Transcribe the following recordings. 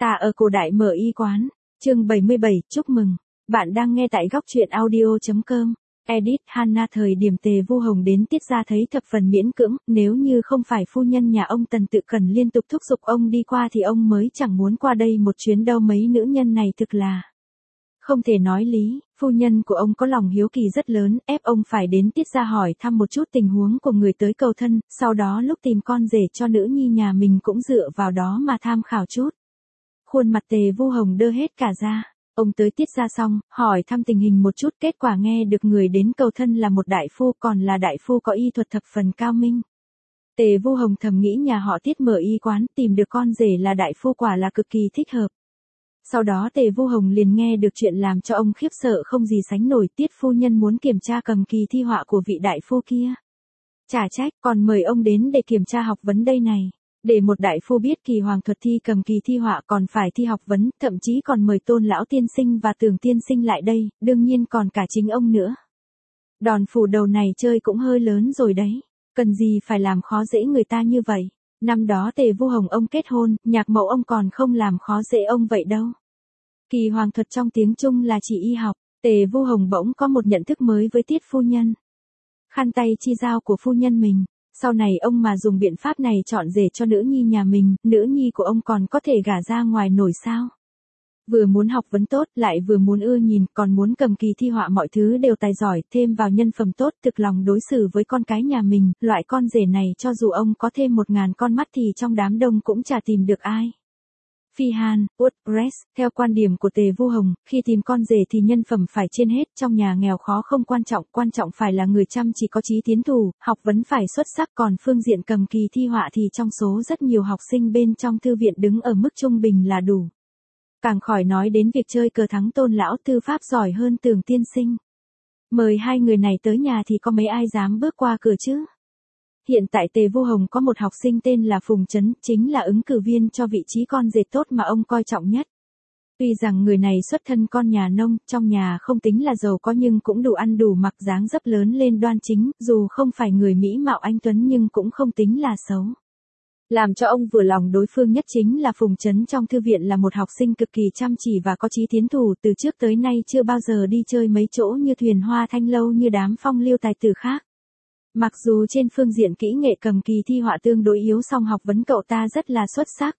Ta ở cổ đại mở y quán. Chương 77, chúc mừng. Bạn đang nghe tại góc truyện audio.com. Edit Hannah thời điểm Tề Vu Hồng đến Tiết gia thấy thập phần miễn cưỡng, nếu như không phải phu nhân nhà ông Tần Tự Cần liên tục thúc giục ông đi qua thì ông mới chẳng muốn qua đây một chuyến đâu. Mấy nữ nhân này thực là không thể nói lý. Phu nhân của ông có lòng hiếu kỳ rất lớn, ép ông phải đến Tiết gia hỏi thăm một chút tình huống của người tới cầu thân, sau đó lúc tìm con rể cho nữ nhi nhà mình cũng dựa vào đó mà tham khảo chút. Khuôn mặt Tề Vu Hồng đơ hết cả ra. Ông tới Tiết gia xong, hỏi thăm tình hình một chút, kết quả nghe được người đến cầu thân là một đại phu, còn là đại phu có y thuật thập phần cao minh. Tề Vu Hồng thầm nghĩ nhà họ Tiết mở y quán, tìm được con rể là đại phu quả là cực kỳ thích hợp. Sau đó Tề Vu Hồng liền nghe được chuyện làm cho ông khiếp sợ không gì sánh nổi. Tiết phu nhân muốn kiểm tra cầm kỳ thi họa của vị đại phu kia. Chả trách, còn mời ông đến để kiểm tra học vấn đây này. Để một đại phu biết kỳ hoàng thuật thi cầm kỳ thi họa còn phải thi học vấn, thậm chí còn mời Tôn lão tiên sinh và Tưởng tiên sinh lại đây, đương nhiên còn cả chính ông nữa. Đòn phủ đầu này chơi cũng hơi lớn rồi đấy, cần gì phải làm khó dễ người ta như vậy. Năm đó Tề Vu Hồng ông kết hôn, nhạc mẫu ông còn không làm khó dễ ông vậy đâu. Kỳ hoàng thuật trong tiếng Trung là chỉ y học. Tề Vu Hồng bỗng có một nhận thức mới với Tiết phu nhân. Khăn tay chi giao của phu nhân mình. Sau này ông mà dùng biện pháp này chọn rể cho nữ nhi nhà mình, nữ nhi của ông còn có thể gả ra ngoài nổi sao? Vừa muốn học vấn tốt, lại vừa muốn ưa nhìn, còn muốn cầm kỳ thi họa mọi thứ đều tài giỏi, thêm vào nhân phẩm tốt, thực lòng đối xử với con cái nhà mình, loại con rể này cho dù ông có thêm 1000 con mắt thì trong đám đông cũng chả tìm được ai. Phi Hàn, WordPress, theo quan điểm của Tề Vu Hồng, khi tìm con rể thì nhân phẩm phải trên hết, trong nhà nghèo khó không quan trọng phải là người chăm chỉ có chí tiến thủ, học vấn phải xuất sắc, còn phương diện cầm kỳ thi họa thì trong số rất nhiều học sinh bên trong thư viện đứng ở mức trung bình là đủ. Càng khỏi nói đến việc chơi cờ thắng Tôn lão tư pháp giỏi hơn Tưởng tiên sinh. Mời hai người này tới nhà thì có mấy ai dám bước qua cửa chứ? Hiện tại Tề Vu Hồng có một học sinh tên là Phùng Chấn, chính là ứng cử viên cho vị trí con rể tốt mà ông coi trọng nhất. Tuy rằng người này xuất thân con nhà nông, trong nhà không tính là giàu có nhưng cũng đủ ăn đủ mặc, dáng dấp lớn lên đoan chính, dù không phải người mỹ mạo anh tuấn nhưng cũng không tính là xấu. Làm cho ông vừa lòng đối phương nhất chính là Phùng Chấn trong thư viện là một học sinh cực kỳ chăm chỉ và có chí tiến thủ, từ trước tới nay chưa bao giờ đi chơi mấy chỗ như Thuyền Hoa Thanh Lâu như đám phong lưu tài tử khác. Mặc dù trên phương diện kỹ nghệ cầm kỳ thi họa tương đối yếu song học vấn cậu ta rất là xuất sắc.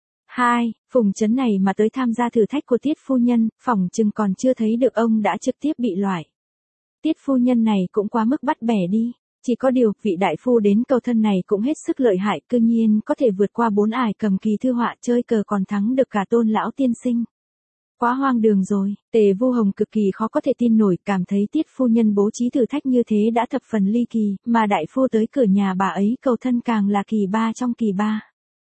2. Phùng Chấn này mà tới tham gia thử thách của Tiết phu nhân, phỏng chừng còn chưa thấy được ông đã trực tiếp bị loại. Tiết phu nhân này cũng quá mức bắt bẻ đi. Chỉ có điều, vị đại phu đến cầu thân này cũng hết sức lợi hại, cư nhiên có thể vượt qua 4 ải cầm kỳ thư họa, chơi cờ còn thắng được cả Tôn lão tiên sinh. Quá hoang đường rồi. Tề Vu Hồng cực kỳ khó có thể tin nổi, cảm thấy Tiết phu nhân bố trí thử thách như thế đã thập phần ly kỳ, mà đại phu tới cửa nhà bà ấy cầu thân càng là kỳ ba trong kỳ ba.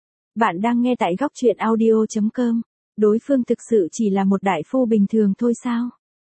Bạn đang nghe tại góc truyện audio.com. Đối phương thực sự chỉ là một đại phu bình thường thôi sao?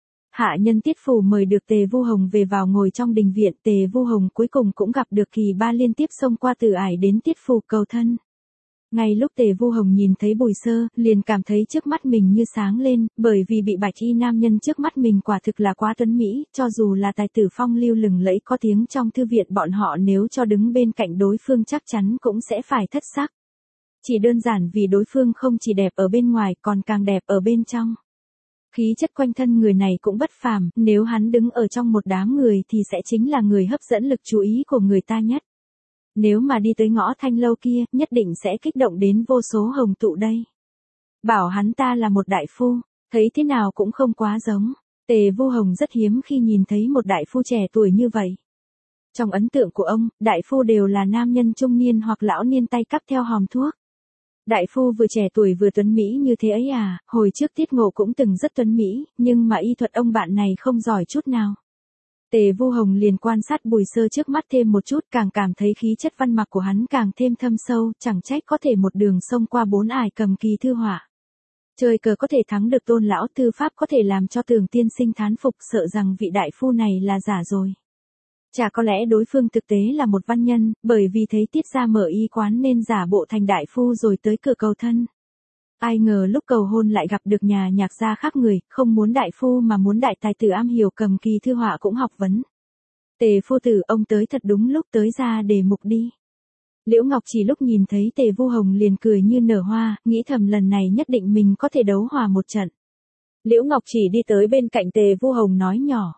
Hạ nhân Tiết phủ mời được Tề Vu Hồng về vào ngồi trong đình viện. Tề Vu Hồng cuối cùng cũng gặp được kỳ ba liên tiếp xông qua từ ải đến Tiết phủ cầu thân. Ngay lúc Tề Vu Hồng nhìn thấy Bùi Sơ, liền cảm thấy trước mắt mình như sáng lên, bởi vì bị bạch y nam nhân trước mắt mình quả thực là quá tuấn mỹ, cho dù là tài tử phong lưu lừng lẫy có tiếng trong thư viện bọn họ nếu cho đứng bên cạnh đối phương chắc chắn cũng sẽ phải thất sắc. Chỉ đơn giản vì đối phương không chỉ đẹp ở bên ngoài còn càng đẹp ở bên trong. Khí chất quanh thân người này cũng bất phàm, nếu hắn đứng ở trong một đám người thì sẽ chính là người hấp dẫn lực chú ý của người ta nhất. Nếu mà đi tới ngõ Thanh Lâu kia, nhất định sẽ kích động đến vô số hồng tụ đây. Bảo hắn ta là một đại phu, thấy thế nào cũng không quá giống. Tề Vu Hồng rất hiếm khi nhìn thấy một đại phu trẻ tuổi như vậy. Trong ấn tượng của ông, đại phu đều là nam nhân trung niên hoặc lão niên tay cắp theo hòm thuốc. Đại phu vừa trẻ tuổi vừa tuấn mỹ như thế ấy à, hồi trước Tiết Ngộ cũng từng rất tuấn mỹ, nhưng mà y thuật ông bạn này không giỏi chút nào. Tề Vu Hồng liền quan sát Bùi Sơ trước mắt thêm một chút, càng cảm thấy khí chất văn mặc của hắn càng thêm thâm sâu, chẳng trách có thể một đường xông qua 4 ải cầm kỳ thư họa. Chơi cờ có thể thắng được Tôn lão tư pháp có thể làm cho Tưởng tiên sinh thán phục, sợ rằng vị đại phu này là giả rồi. Chả có lẽ đối phương thực tế là một văn nhân, bởi vì thấy Tiết gia mở y quán nên giả bộ thành đại phu rồi tới cửa cầu thân. Ai ngờ lúc cầu hôn lại gặp được nhà nhạc gia khác người, không muốn đại phu mà muốn đại tài tử am hiểu cầm kỳ thư họa cũng học vấn. Tề phu tử, ông tới thật đúng lúc, tới ra đề mục đi. Liễu Ngọc Chỉ lúc nhìn thấy Tề Vu Hồng liền cười như nở hoa, nghĩ thầm lần này nhất định mình có thể đấu hòa một trận. Liễu Ngọc Chỉ đi tới bên cạnh Tề Vu Hồng nói nhỏ.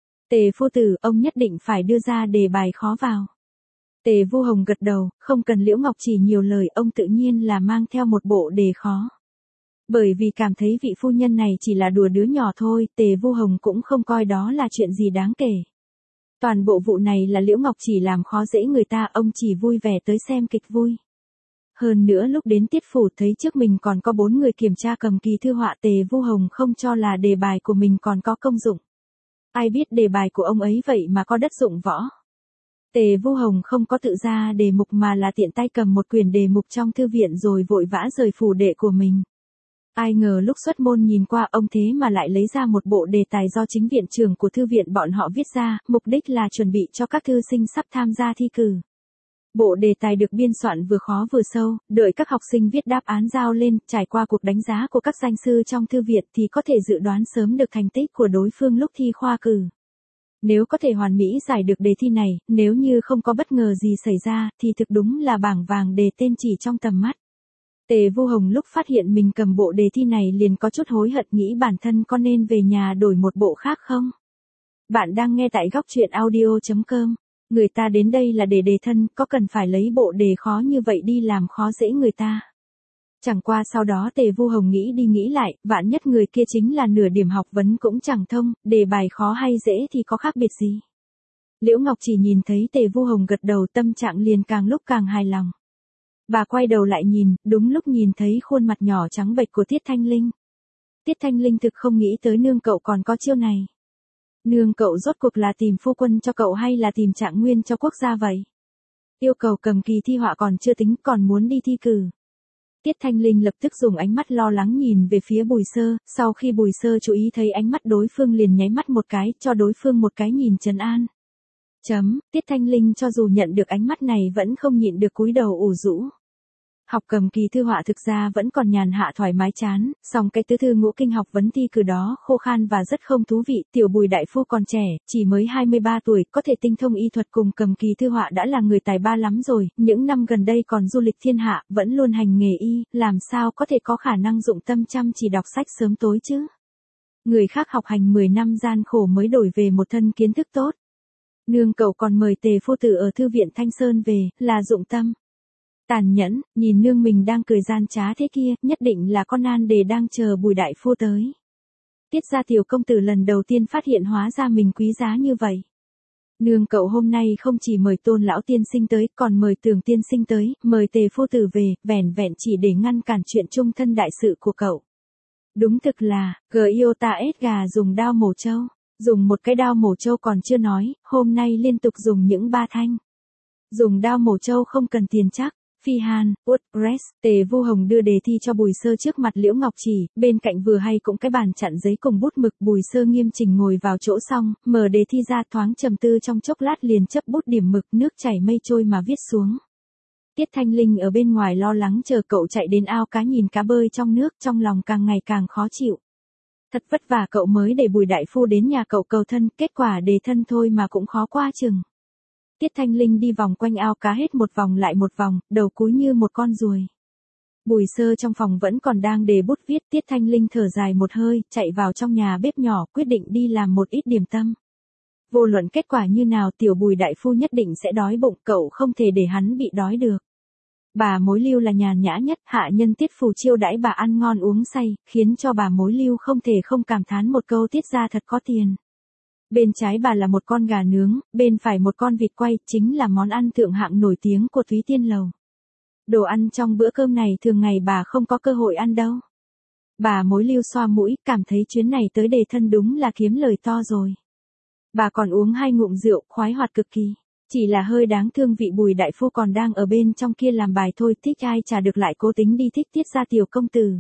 Tề phu tử, ông nhất định phải đưa ra đề bài khó vào. Tề Vu Hồng gật đầu, không cần Liễu Ngọc Chỉ nhiều lời, ông tự nhiên là mang theo một bộ đề khó. Bởi vì cảm thấy vị phu nhân này chỉ là đùa đứa nhỏ thôi, Tề Vu Hồng cũng không coi đó là chuyện gì đáng kể. Toàn bộ vụ này là Liễu Ngọc Chỉ làm khó dễ người ta, ông chỉ vui vẻ tới xem kịch vui. Hơn nữa lúc đến tiết phủ thấy trước mình còn có 4 người kiểm tra cầm kỳ thư họa, Tề Vu Hồng không cho là đề bài của mình còn có công dụng. Ai biết đề bài của ông ấy vậy mà có đất dụng võ. Tề Vu Hồng không có tự ra đề mục mà là tiện tay cầm một quyển đề mục trong thư viện rồi vội vã rời phủ đệ của mình. Ai ngờ lúc xuất môn nhìn qua ông thế mà lại lấy ra một bộ đề tài do chính viện trưởng của thư viện bọn họ viết ra, mục đích là chuẩn bị cho các thư sinh sắp tham gia thi cử. Bộ đề tài được biên soạn vừa khó vừa sâu, đợi các học sinh viết đáp án giao lên, trải qua cuộc đánh giá của các danh sư trong thư viện thì có thể dự đoán sớm được thành tích của đối phương lúc thi khoa cử. Nếu có thể hoàn mỹ giải được đề thi này, nếu như không có bất ngờ gì xảy ra, thì thực đúng là bảng vàng đề tên chỉ trong tầm mắt. Tề Vu Hồng lúc phát hiện mình cầm bộ đề thi này liền có chút hối hận, nghĩ bản thân có nên về nhà đổi một bộ khác không? Bạn đang nghe tại góc truyện audio.com. Người ta đến đây là để đề thân, có cần phải lấy bộ đề khó như vậy đi làm khó dễ người ta. Chẳng qua sau đó Tề Vu Hồng nghĩ đi nghĩ lại, vạn nhất người kia chính là nửa điểm học vấn cũng chẳng thông, đề bài khó hay dễ thì có khác biệt gì. Liễu Ngọc Chỉ nhìn thấy Tề Vu Hồng gật đầu, tâm trạng liền càng lúc càng hài lòng. Bà quay đầu lại nhìn, đúng lúc nhìn thấy khuôn mặt nhỏ trắng bệch của Tiết Thanh Linh. Tiết Thanh Linh thực không nghĩ tới nương cậu còn có chiêu này. Nương cậu rốt cuộc là tìm phu quân cho cậu hay là tìm trạng nguyên cho quốc gia vậy? Yêu cầu cầm kỳ thi họa còn chưa tính, còn muốn đi thi cử. Tiết Thanh Linh lập tức dùng ánh mắt lo lắng nhìn về phía Bùi Sơ, sau khi Bùi Sơ chú ý thấy ánh mắt đối phương liền nháy mắt một cái, cho đối phương một cái nhìn trấn an. Tiết Thanh Linh cho dù nhận được ánh mắt này vẫn không nhịn được cúi đầu ủ rũ. Học cầm kỳ thư họa thực ra vẫn còn nhàn hạ thoải mái chán, song cái tứ thư ngũ kinh học vấn thi cử đó khô khan và rất không thú vị. Tiểu Bùi đại phu còn trẻ, chỉ mới 23 tuổi, có thể tinh thông y thuật cùng cầm kỳ thư họa đã là người tài ba lắm rồi, những năm gần đây còn du lịch thiên hạ, vẫn luôn hành nghề y, làm sao có thể có khả năng dụng tâm chăm chỉ đọc sách sớm tối chứ? Người khác học hành 10 năm gian khổ mới đổi về một thân kiến thức tốt. Nương cậu còn mời Tề phu tử ở thư viện Thanh Sơn về, là dụng tâm. Tàn nhẫn, nhìn nương mình đang cười gian trá thế kia, nhất định là con nan đề đang chờ Bùi đại phu tới. Tiết gia tiểu công tử lần đầu tiên phát hiện hóa ra mình quý giá như vậy. Nương cậu hôm nay không chỉ mời Tôn lão tiên sinh tới, còn mời Tường tiên sinh tới, mời Tề phu tử về, vẻn vẹn chỉ để ngăn cản chuyện chung thân đại sự của cậu. Đúng thực là, Giota ết gà dùng đao mổ trâu. Dùng một cái đao mổ trâu còn chưa nói, hôm nay liên tục dùng những 3 thanh. Dùng đao mổ trâu không cần tiền chắc. Phi Hàn, Woodrest, Tề Vu Hồng đưa đề thi cho Bùi Sơ trước mặt Liễu Ngọc Chỉ, bên cạnh vừa hay cũng cái bàn chặn giấy cùng bút mực. Bùi Sơ nghiêm chỉnh ngồi vào chỗ xong, mở đề thi ra, thoáng trầm tư trong chốc lát liền chấp bút điểm mực, nước chảy mây trôi mà viết xuống. Tiết Thanh Linh ở bên ngoài lo lắng chờ cậu chạy đến ao cá nhìn cá bơi trong nước, trong lòng càng ngày càng khó chịu. Thật vất vả cậu mới để Bùi đại phu đến nhà cậu cầu thân, kết quả đề thân thôi mà cũng khó qua chừng. Tiết Thanh Linh đi vòng quanh ao cá hết một vòng lại một vòng, đầu cúi như một con ruồi. Bùi Sơ trong phòng vẫn còn đang đề bút viết, Tiết Thanh Linh thở dài một hơi, chạy vào trong nhà bếp nhỏ, quyết định đi làm một ít điểm tâm. Vô luận kết quả như nào tiểu Bùi đại phu nhất định sẽ đói bụng, cậu không thể để hắn bị đói được. Bà Mối Lưu là nhàn nhã nhất, hạ nhân Tiết phủ chiêu đãi bà ăn ngon uống say, khiến cho bà Mối Lưu không thể không cảm thán một câu Tiết gia thật có tiền. Bên trái bà là một con gà nướng, bên phải một con vịt quay, chính là món ăn thượng hạng nổi tiếng của Thúy Tiên Lầu. Đồ ăn trong bữa cơm này thường ngày bà không có cơ hội ăn đâu. Bà Mối Lưu xoa mũi, cảm thấy chuyến này tới đề thân đúng là kiếm lời to rồi. Bà còn uống 2 ngụm rượu, khoái hoạt cực kỳ. Chỉ là hơi đáng thương vị Bùi đại phu còn đang ở bên trong kia làm bài thôi, thích ai trả được lại cố tính đi thích Tiết gia tiểu công tử.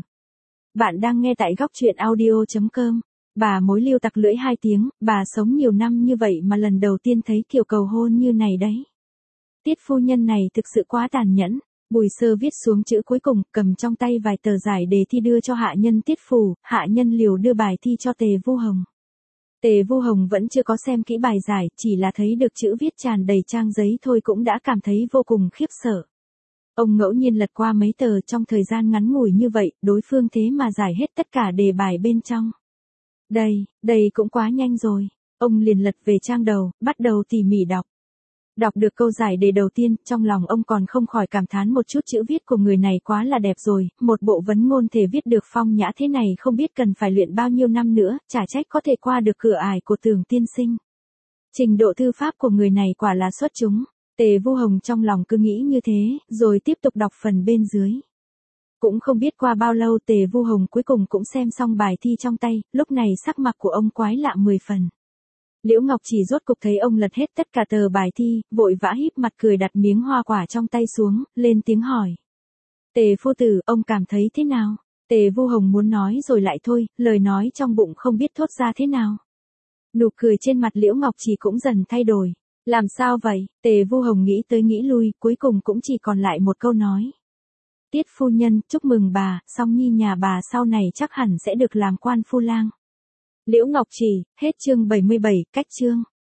Bạn đang nghe tại góc truyện audio.com. Bà Mối Lưu tặc lưỡi 2 tiếng, bà sống nhiều năm như vậy mà lần đầu tiên thấy kiểu cầu hôn như này đấy. Tiết phu nhân này thực sự quá tàn nhẫn. Bùi Sơ viết xuống chữ cuối cùng, cầm trong tay vài tờ giải đề thi đưa cho hạ nhân Tiết phủ, hạ nhân Liều đưa bài thi cho Tề Vu Hồng. Tề Vu Hồng vẫn chưa có xem kỹ bài giải, chỉ là thấy được chữ viết tràn đầy trang giấy thôi cũng đã cảm thấy vô cùng khiếp sợ. Ông ngẫu nhiên lật qua mấy tờ trong thời gian ngắn ngủi như vậy, đối phương thế mà giải hết tất cả đề bài bên trong. Đây cũng quá nhanh rồi. Ông liền lật về trang đầu, bắt đầu tỉ mỉ đọc. Đọc được câu giải đề đầu tiên, trong lòng ông còn không khỏi cảm thán một chút chữ viết của người này quá là đẹp rồi, một bộ vấn ngôn thể viết được phong nhã thế này không biết cần phải luyện bao nhiêu năm nữa, chả trách có thể qua được cửa ải của Tưởng tiên sinh. Trình độ thư pháp của người này quả là xuất chúng. Tề Vu Hồng trong lòng cứ nghĩ như thế, rồi tiếp tục đọc phần bên dưới. Cũng không biết qua bao lâu Tề Vu Hồng cuối cùng cũng xem xong bài thi trong tay, lúc này sắc mặt của ông quái lạ 10 phần. Liễu Ngọc Chỉ rốt cục thấy ông lật hết tất cả tờ bài thi, vội vã híp mặt cười đặt miếng hoa quả trong tay xuống, lên tiếng hỏi. Tề phu tử, ông cảm thấy thế nào? Tề Vu Hồng muốn nói rồi lại thôi, lời nói trong bụng không biết thốt ra thế nào. Nụ cười trên mặt Liễu Ngọc Chỉ cũng dần thay đổi. Làm sao vậy? Tề Vu Hồng nghĩ tới nghĩ lui, cuối cùng cũng chỉ còn lại một câu nói. Tiết phu nhân, chúc mừng bà, Song Nhi nhà bà sau này chắc hẳn sẽ được làm quan phu lang. Liễu Ngọc Chỉ, hết chương 77, cách chương.